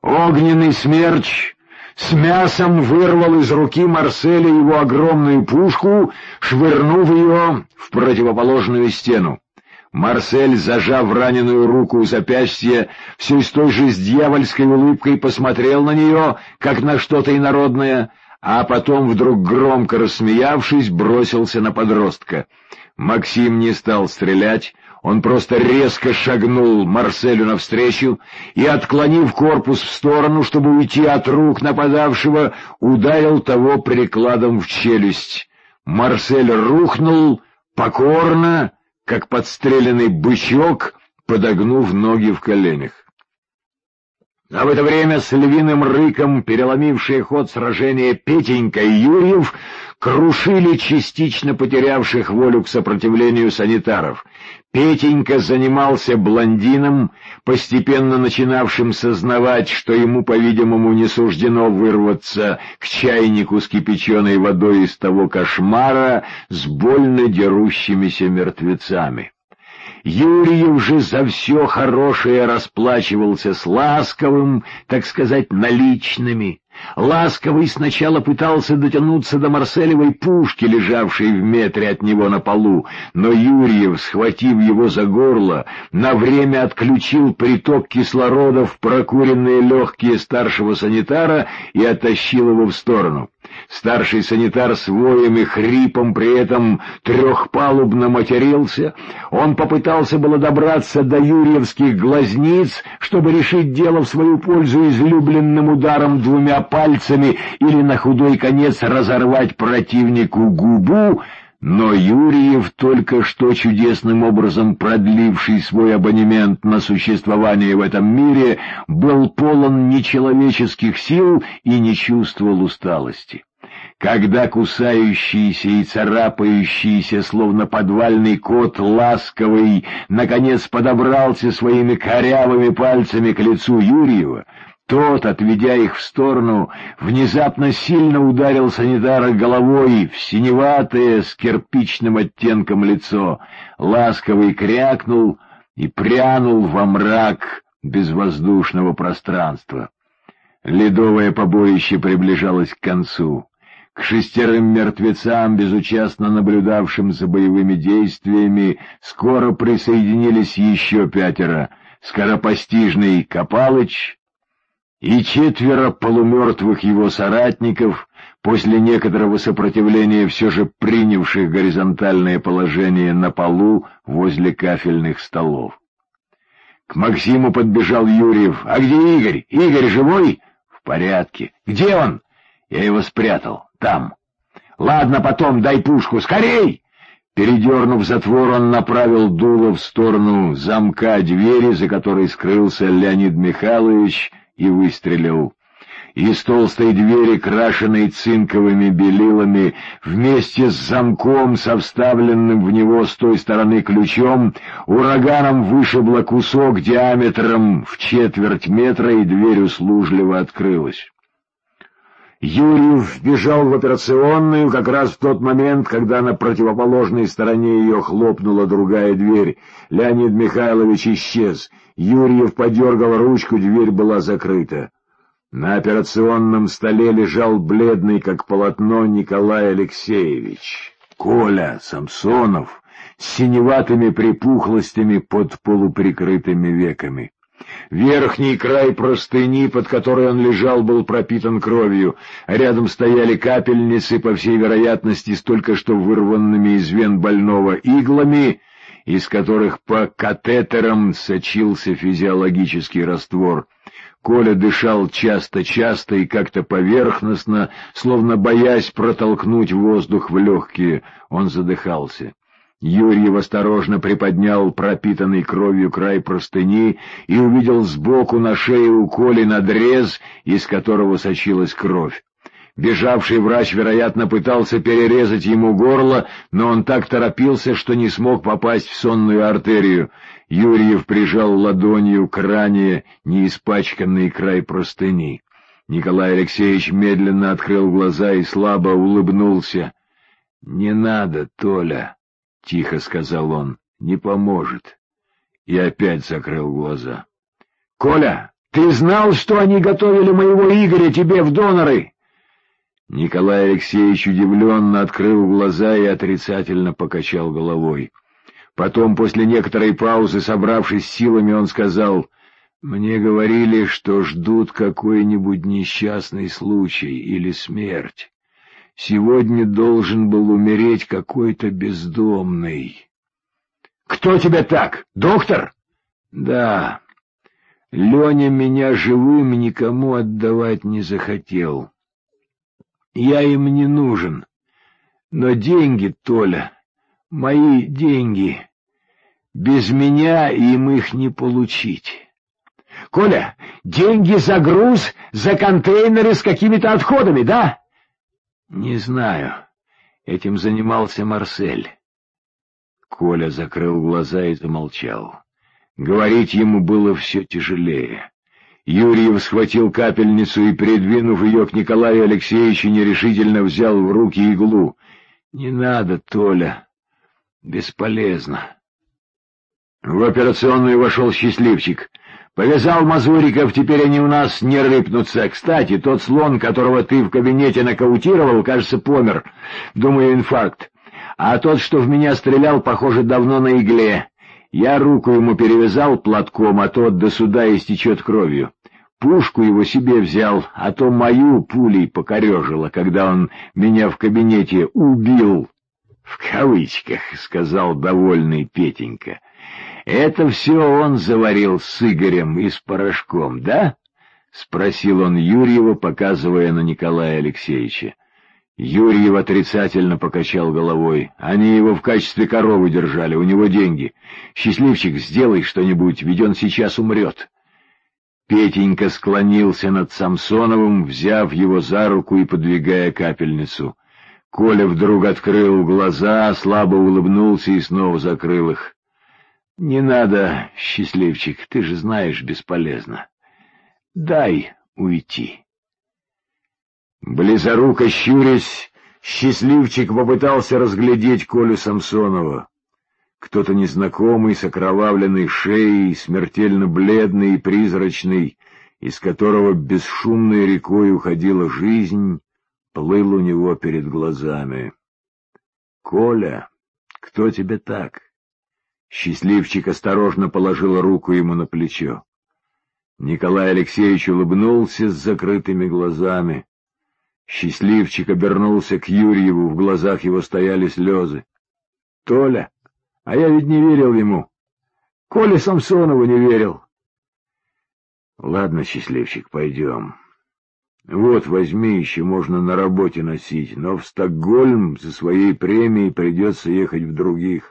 Огненный смерч с мясом вырвал из руки Марселя его огромную пушку, швырнув ее в противоположную стену. Марсель, зажав раненую руку у запястья, все с той же с дьявольской улыбкой посмотрел на нее, как на что-то инородное, а потом, вдруг громко рассмеявшись, бросился на подростка. Максим не стал стрелять, он просто резко шагнул Марселю навстречу и, отклонив корпус в сторону, чтобы уйти от рук нападавшего, ударил того прикладом в челюсть. Марсель рухнул покорно, как подстреленный бычок, подогнув ноги в коленях. А в это время с львиным рыком, переломившие ход сражения Петенька и Юрьев, крушили частично потерявших волю к сопротивлению санитаров. Петенька занимался блондином, постепенно начинавшим сознавать, что ему, по-видимому, не суждено вырваться к чайнику с кипяченой водой из того кошмара с больно дерущимися мертвецами. Юрьев же за все хорошее расплачивался с Ласковым, так сказать, наличными. Ласковый сначала пытался дотянуться до Марселевой пушки, лежавшей в метре от него на полу, но Юрьев, схватив его за горло, на время отключил приток кислорода в прокуренные легкие старшего санитара и оттащил его в сторону. Старший санитар с воем и хрипом при этом трехпалубно матерился. Он попытался было добраться до юрьевских глазниц, чтобы решить дело в свою пользу излюбленным ударом двумя пальцами или на худой конец разорвать противнику губу, но Юрьев, только что чудесным образом продливший свой абонемент на существование в этом мире, был полон нечеловеческих сил и не чувствовал усталости. Когда кусающийся и царапающийся, словно подвальный кот, Ласковый, наконец подобрался своими корявыми пальцами к лицу Юрьева, тот, отведя их в сторону, внезапно сильно ударил санитара головой в синеватое с кирпичным оттенком лицо. Ласковый крякнул и прянул во мрак безвоздушного пространства. Ледовое побоище приближалось к концу. К 6 мертвецам, безучастно наблюдавшим за боевыми действиями, скоро присоединились еще 5: скоропостижный Копалыч и 4 полумертвых его соратников, после некоторого сопротивления все же принявших горизонтальное положение на полу возле кафельных столов. К Максиму подбежал Юрьев. «А где Игорь? Игорь живой?» «В порядке». «Где он?» «Я его спрятал. Там». «Ладно, потом дай пушку. Скорей!» Передернув затвор, он направил дуло в сторону замка двери, за которой скрылся Леонид Михайлович, и выстрелил. Из толстой двери, крашенной цинковыми белилами, вместе с замком, со вставленным в него с той стороны ключом, ураганом вышибло кусок диаметром в 1/4 метра, и дверь услужливо открылась. Юрьев вбежал в операционную как раз в тот момент, когда на противоположной стороне ее хлопнула другая дверь. Леонид Михайлович исчез. Юрьев подергал ручку, дверь была закрыта. На операционном столе лежал бледный, как полотно, Николай Алексеевич. Коля Самсонов с синеватыми припухлостями под полуприкрытыми веками. Верхний край простыни, под которой он лежал, был пропитан кровью, а рядом стояли капельницы, по всей вероятности, с только что вырванными из вен больного иглами, из которых по катетерам сочился физиологический раствор. Коля дышал часто-часто и как-то поверхностно, словно боясь протолкнуть воздух в легкие. Он задыхался. Юрьев осторожно приподнял пропитанный кровью край простыни и увидел сбоку на шее у Коли надрез, из которого сочилась кровь. Бежавший врач, вероятно, пытался перерезать ему горло, но он так торопился, что не смог попасть в сонную артерию. Юрьев прижал ладонью к ране неиспачканный край простыни. Николай Алексеевич медленно открыл глаза и слабо улыбнулся. — Не надо, Толя, — тихо сказал он, — не поможет. И опять закрыл глаза. — Коля, Ты знал, что они готовили моего Игоря тебе в доноры?» Николай Алексеевич удивленно открыл глаза и отрицательно покачал головой. Потом, после некоторой паузы, собравшись силами, он сказал: «Мне говорили, что ждут какой-нибудь несчастный случай или смерть. Сегодня должен был умереть какой-то бездомный». «Кто тебя так? Доктор?» «Да. Леня меня живым никому отдавать не захотел. Я им не нужен. Но деньги, Толя, мои деньги, без меня им их не получить». «Коля, деньги за груз, за контейнеры с какими-то отходами, да?» «Не знаю. Этим занимался Марсель». Коля закрыл глаза и замолчал. Говорить ему было все тяжелее. Юрьев схватил капельницу и, придвинув ее к Николаю Алексеевичу, нерешительно взял в руки иглу. «Не надо, Толя. Бесполезно». В операционную вошел Счастливчик. «Повязал Мазуриков, теперь они у нас не рыпнутся. Кстати, тот слон, которого ты в кабинете нокаутировал, кажется, помер. Думаю, инфаркт. А тот, что в меня стрелял, похоже, давно на игле. Я руку ему перевязал платком, а тот до суда истечет кровью. Пушку его себе взял, а то мою пулей покорежило, когда он меня в кабинете убил». «В кавычках», — сказал довольный Петенька. «Это все он заварил с Игорем и с порошком, да?» — спросил он Юрьева, показывая на Николая Алексеевича. Юрьев отрицательно покачал головой. «Они его в качестве коровы держали, у него деньги. Счастливчик, сделай что-нибудь, ведь он сейчас умрет». Петенька склонился над Самсоновым, взяв его за руку и подвигая капельницу. Коля вдруг открыл глаза, слабо улыбнулся и снова закрыл их. «Не надо, Счастливчик, ты же знаешь, бесполезно. Дай уйти». Близоруко щурясь, Счастливчик попытался разглядеть Колю Самсонова. Кто-то незнакомый, с окровавленной шеей, смертельно бледный и призрачный, из которого бесшумной рекой уходила жизнь, плыл у него перед глазами. «Коля, кто тебе так?» Счастливчик осторожно положил руку ему на плечо. Николай Алексеевич улыбнулся с закрытыми глазами. Счастливчик обернулся к Юрьеву, в глазах его стояли слезы. «Толя, а я ведь не верил ему. Коле Самсонову не верил». «Ладно, Счастливчик, пойдем. Вот, возьми, еще можно на работе носить, но в Стокгольм за своей премией придется ехать в других».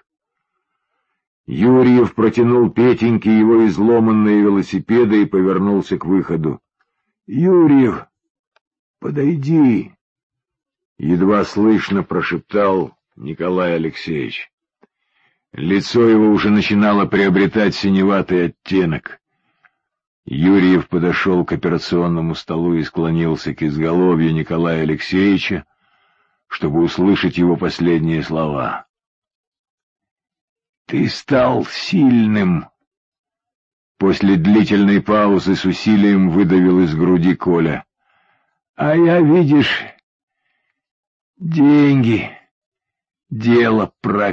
Юрьев протянул Петеньке его изломанные велосипеды и повернулся к выходу. «Юрьев, подойди!» — едва слышно прошептал Николай Алексеевич. Лицо его уже начинало приобретать синеватый оттенок. Юрьев подошел к операционному столу и склонился к изголовью Николая Алексеевича, чтобы услышать его последние слова. «Ты стал сильным!» После длительной паузы с усилием выдавил из груди Коля. «А я, видишь, деньги, дело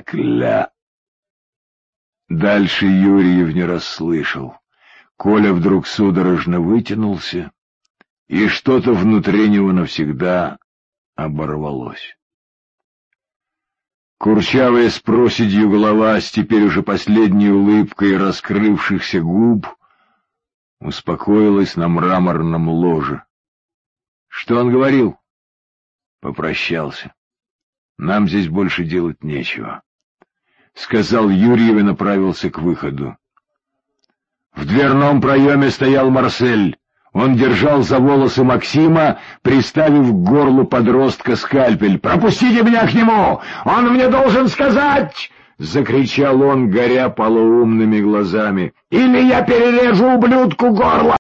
Дальше Юрьев не расслышал. Коля вдруг судорожно вытянулся, и что-то внутри него навсегда оборвалось. Курчавая с проседью голова, с теперь уже последней улыбкой раскрывшихся губ, успокоилась на мраморном ложе. Что он говорил? Попрощался. Нам здесь больше делать нечего, — сказал Юрьев и направился к выходу. В дверном проеме стоял Марсель. Он держал за волосы Максима, приставив к горлу подростка скальпель. «Пропустите меня к нему! Он мне должен сказать!» — закричал он, горя полуумными глазами. «Или я перережу ублюдку горло!»